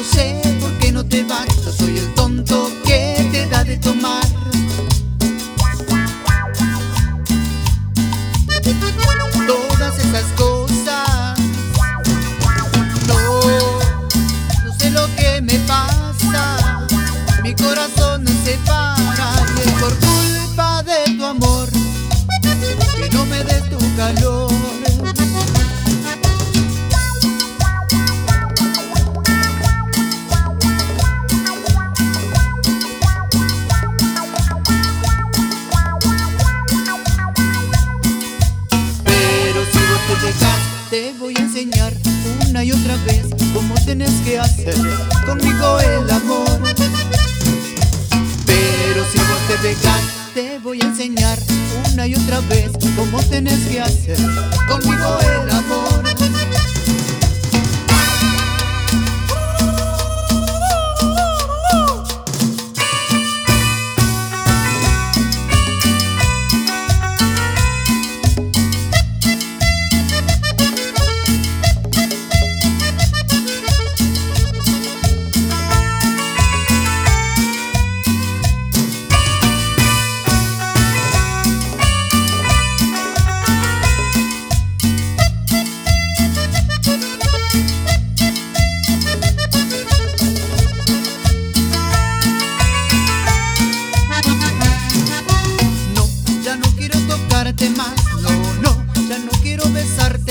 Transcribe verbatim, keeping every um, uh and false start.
sé por qué no te vas. Yo soy el tonto que te da de tomar. Todas esas cosas, no, no sé lo que me pasa. Mi corazón se para y es por culpa de tu amor que no me des tu calor. Te voy a enseñar una y otra vez cómo tienes que hacer conmigo el amor. Pero si vos te dejas, te voy a enseñar una y otra vez cómo tienes que hacer conmigo el amor. Más, no, no, ya no quiero besarte